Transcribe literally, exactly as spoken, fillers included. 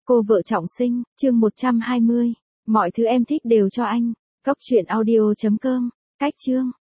Cô vợ trọng sinh, chương một trăm hai mươi. Mọi thứ em thích đều cho anh. Cốc truyện audio chấm com. Cách chương.